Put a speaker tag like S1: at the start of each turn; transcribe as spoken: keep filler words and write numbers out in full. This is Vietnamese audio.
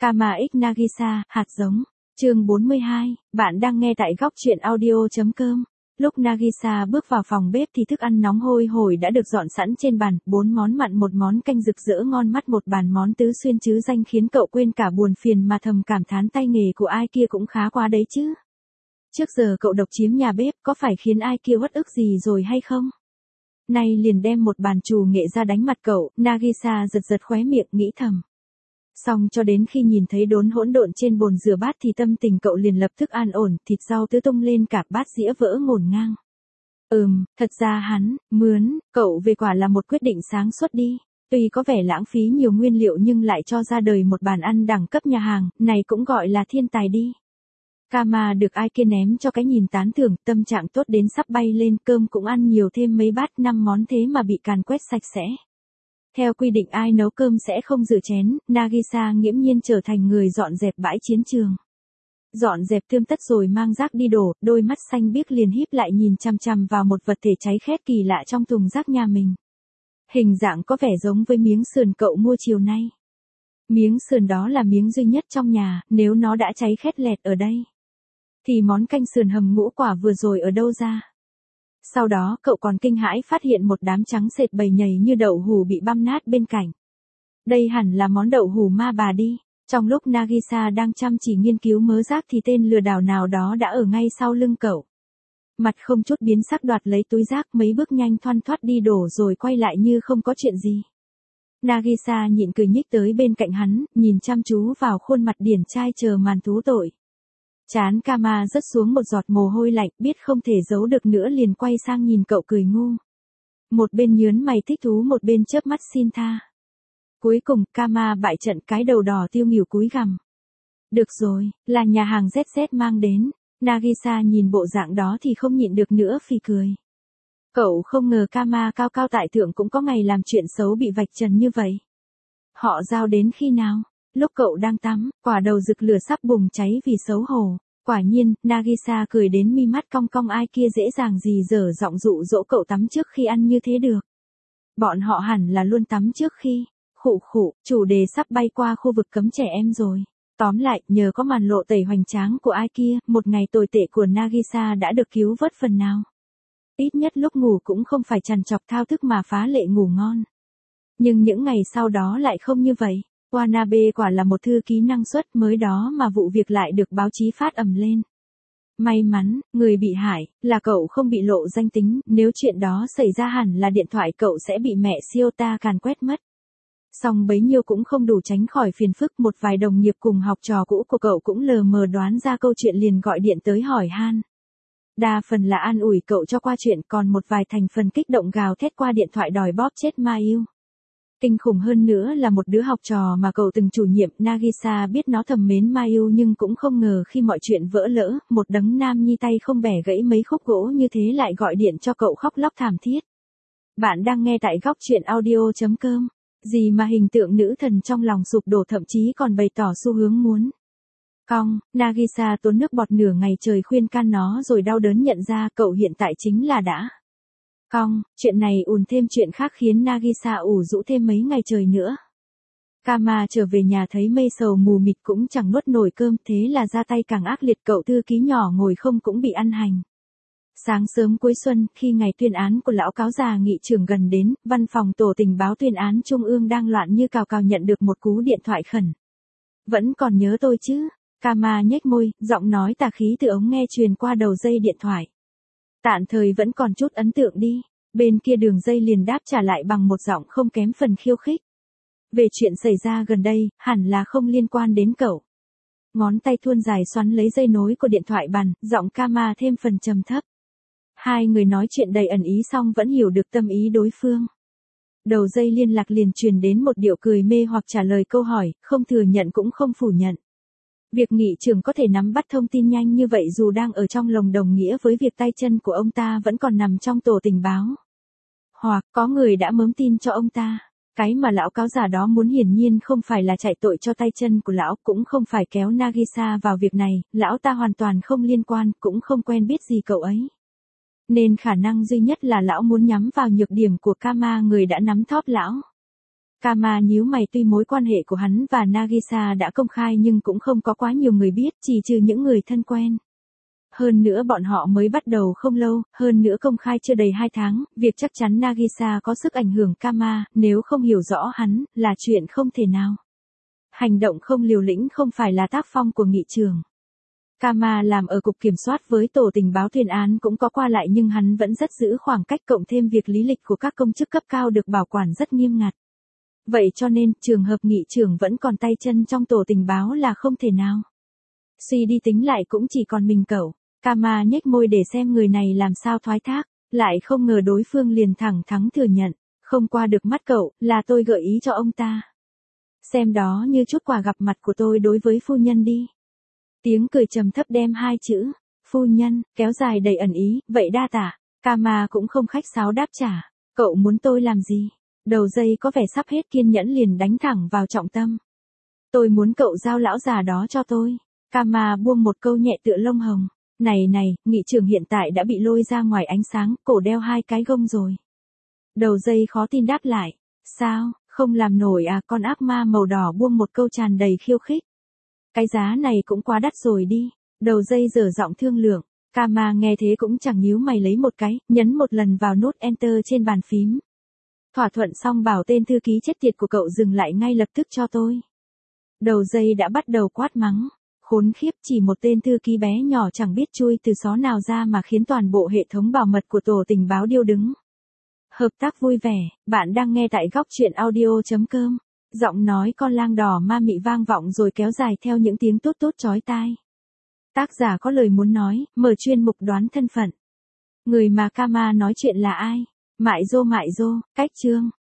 S1: Kama X Nagisa, hạt giống. Chương bốn mươi hai, bạn đang nghe tại góc truyện audio.com. Lúc Nagisa bước vào phòng bếp thì thức ăn nóng hôi hổi đã được dọn sẵn trên bàn, bốn món mặn một món canh rực rỡ ngon mắt một bàn món tứ xuyên chứ danh khiến cậu quên cả buồn phiền mà thầm cảm thán tay nghề của ai kia cũng khá quá đấy chứ. Trước giờ cậu độc chiếm nhà bếp có phải khiến ai kia uất ức gì rồi hay không? Nay liền đem một bàn trù nghệ ra đánh mặt cậu, Nagisa giật giật khóe miệng nghĩ thầm. Xong cho đến khi nhìn thấy đốn hỗn độn trên bồn rửa bát thì tâm tình cậu liền lập tức an ổn, thịt rau tứ tung lên cả bát dĩa vỡ ngổn ngang. Ừm, thật ra hắn, mướn, cậu về quả là một quyết định sáng suốt đi. Tuy có vẻ lãng phí nhiều nguyên liệu nhưng lại cho ra đời một bàn ăn đẳng cấp nhà hàng, này cũng gọi là thiên tài đi. Kama được ai kia ném cho cái nhìn tán thưởng, tâm trạng tốt đến sắp bay lên, cơm cũng ăn nhiều thêm mấy bát năm món thế mà bị càn quét sạch sẽ. Theo quy định ai nấu cơm sẽ không rửa chén, Nagisa nghiễm nhiên trở thành người dọn dẹp bãi chiến trường. Dọn dẹp tươm tất rồi mang rác đi đổ, đôi mắt xanh biếc liền híp lại nhìn chằm chằm vào một vật thể cháy khét kỳ lạ trong thùng rác nhà mình. Hình dạng có vẻ giống với miếng sườn cậu mua chiều nay. Miếng sườn đó là miếng duy nhất trong nhà, nếu nó đã cháy khét lẹt ở đây, thì món canh sườn hầm ngũ quả vừa rồi ở đâu ra? Sau đó cậu còn kinh hãi phát hiện một đám trắng sệt bầy nhầy như đậu hù bị băm nát bên cạnh. Đây hẳn là món đậu hù ma bà đi. Trong lúc Nagisa đang chăm chỉ nghiên cứu mớ rác thì tên lừa đảo nào đó đã ở ngay sau lưng cậu. Mặt không chút biến sắc đoạt lấy túi rác mấy bước nhanh thoăn thoắt đi đổ rồi quay lại như không có chuyện gì. Nagisa nhịn cười nhích tới bên cạnh hắn, nhìn chăm chú vào khuôn mặt điển trai chờ màn thú tội. Chán Kama rớt xuống một giọt mồ hôi lạnh, biết không thể giấu được nữa liền quay sang nhìn cậu cười ngu. Một bên nhớn mày thích thú một bên chớp mắt xin tha. Cuối cùng, Kama bại trận cái đầu đỏ tiêu nghỉu cúi gằm. Được rồi, là nhà hàng dét dét mang đến. Nagisa nhìn bộ dạng đó thì không nhịn được nữa phì cười. Cậu không ngờ Kama cao cao tại thượng cũng có ngày làm chuyện xấu bị vạch trần như vậy. Họ giao đến khi nào? Lúc cậu đang tắm, quả đầu rực lửa sắp bùng cháy vì xấu hổ. Quả nhiên, Nagisa cười đến mi mắt cong cong ai kia dễ dàng gì dở giọng dụ dỗ cậu tắm trước khi ăn như thế được. Bọn họ hẳn là luôn tắm trước khi. Khụ khụ, chủ đề sắp bay qua khu vực cấm trẻ em rồi. Tóm lại, nhờ có màn lộ tẩy hoành tráng của ai kia, một ngày tồi tệ của Nagisa đã được cứu vớt phần nào. Ít nhất lúc ngủ cũng không phải trằn trọc thao thức mà phá lệ ngủ ngon. Nhưng những ngày sau đó lại không như vậy. Wanabe quả là một thư ký năng suất, mới đó mà vụ việc lại được báo chí phát ầm lên. May mắn, người bị hại, là cậu không bị lộ danh tính, nếu chuyện đó xảy ra hẳn là điện thoại cậu sẽ bị mẹ Shiota càn quét mất. Song bấy nhiêu cũng không đủ tránh khỏi phiền phức, một vài đồng nghiệp cùng học trò cũ của cậu cũng lờ mờ đoán ra câu chuyện liền gọi điện tới hỏi han. Đa phần là an ủi cậu cho qua chuyện, còn một vài thành phần kích động gào thét qua điện thoại đòi bóp chết Ma Yêu. Kinh khủng hơn nữa là một đứa học trò mà cậu từng chủ nhiệm, Nagisa biết nó thầm mến Ma Yêu nhưng cũng không ngờ khi mọi chuyện vỡ lỡ, một đấng nam nhi tay không bẻ gãy mấy khúc gỗ như thế lại gọi điện cho cậu khóc lóc thảm thiết. Bạn đang nghe tại góc truyện audio.com. Gì mà hình tượng nữ thần trong lòng sụp đổ, thậm chí còn bày tỏ xu hướng muốn cong. Nagisa tốn nước bọt nửa ngày trời khuyên can nó rồi đau đớn nhận ra cậu hiện tại chính là đã cong. Chuyện này ùn thêm chuyện khác khiến Nagisa ủ rũ thêm mấy ngày trời nữa. Kama trở về nhà thấy mây sầu mù mịt cũng chẳng nuốt nổi cơm, thế là ra tay càng ác liệt, cậu thư ký nhỏ ngồi không cũng bị ăn hành. Sáng sớm cuối xuân, khi ngày tuyên án của lão cáo già nghị trưởng gần đến, văn phòng tổ tình báo tuyên án trung ương đang loạn như cào cào nhận được một cú điện thoại khẩn. Vẫn còn nhớ tôi chứ? Kama nhếch môi, giọng nói tà khí từ ống nghe truyền qua đầu dây điện thoại. Tạm thời vẫn còn chút ấn tượng đi. Bên kia đường dây liền đáp trả lại bằng một giọng không kém phần khiêu khích. Về chuyện xảy ra gần đây, hẳn là không liên quan đến cậu. Ngón tay thuôn dài xoắn lấy dây nối của điện thoại bàn, giọng Kama thêm phần trầm thấp. Hai người nói chuyện đầy ẩn ý xong vẫn hiểu được tâm ý đối phương. Đầu dây liên lạc liền truyền đến một điệu cười mê hoặc trả lời câu hỏi, không thừa nhận cũng không phủ nhận. Việc nghị trưởng có thể nắm bắt thông tin nhanh như vậy dù đang ở trong lồng đồng nghĩa với việc tay chân của ông ta vẫn còn nằm trong tổ tình báo. Hoặc có người đã mớm tin cho ông ta. Cái mà lão cáo già đó muốn hiển nhiên không phải là chạy tội cho tay chân của lão, cũng không phải kéo Nagisa vào việc này, lão ta hoàn toàn không liên quan, cũng không quen biết gì cậu ấy. Nên khả năng duy nhất là lão muốn nhắm vào nhược điểm của Kama, người đã nắm thóp lão. Kama nhíu mày, tuy mối quan hệ của hắn và Nagisa đã công khai nhưng cũng không có quá nhiều người biết, chỉ trừ những người thân quen. Hơn nữa bọn họ mới bắt đầu không lâu, hơn nữa công khai chưa đầy hai tháng, việc chắc chắn Nagisa có sức ảnh hưởng Kama, nếu không hiểu rõ hắn, là chuyện không thể nào. Hành động không liều lĩnh không phải là tác phong của nghị trường. Kama làm ở cục kiểm soát với tổ tình báo tuyên án cũng có qua lại nhưng hắn vẫn rất giữ khoảng cách, cộng thêm việc lý lịch của các công chức cấp cao được bảo quản rất nghiêm ngặt. Vậy cho nên, trường hợp nghị trưởng vẫn còn tay chân trong tổ tình báo là không thể nào. Suy đi tính lại cũng chỉ còn mình cậu. Kama nhếch môi để xem người này làm sao thoái thác, lại không ngờ đối phương liền thẳng thắn thừa nhận, không qua được mắt cậu, là tôi gợi ý cho ông ta. Xem đó như chút quà gặp mặt của tôi đối với phu nhân đi. Tiếng cười trầm thấp đem hai chữ, phu nhân, kéo dài đầy ẩn ý, vậy đa tạ. Kama cũng không khách sáo đáp trả, cậu muốn tôi làm gì? Đầu dây có vẻ sắp hết kiên nhẫn liền đánh thẳng vào trọng tâm. Tôi muốn cậu giao lão già đó cho tôi. Kama buông một câu nhẹ tựa lông hồng. Này này, nghị trưởng hiện tại đã bị lôi ra ngoài ánh sáng, cổ đeo hai cái gông rồi. Đầu dây khó tin đáp lại. Sao, không làm nổi à? Con ác ma màu đỏ buông một câu tràn đầy khiêu khích. Cái giá này cũng quá đắt rồi đi. Đầu dây dở giọng thương lượng. Kama nghe thế cũng chẳng nhíu mày, lấy một cái, nhấn một lần vào nút Enter trên bàn phím. Thỏa thuận xong bảo tên thư ký chết tiệt của cậu dừng lại ngay lập tức cho tôi. Đầu dây đã bắt đầu quát mắng. Khốn khiếp, chỉ một tên thư ký bé nhỏ chẳng biết chui từ xó nào ra mà khiến toàn bộ hệ thống bảo mật của tổ tình báo điêu đứng. Hợp tác vui vẻ, bạn đang nghe tại góc truyện audio chấm com. Giọng nói con lang đỏ ma mị vang vọng rồi kéo dài theo những tiếng tốt tốt chói tai. Tác giả có lời muốn nói, mở chuyên mục đoán thân phận. Người mà Kama nói chuyện là ai? Mại Dô Mại Dô, cách chương.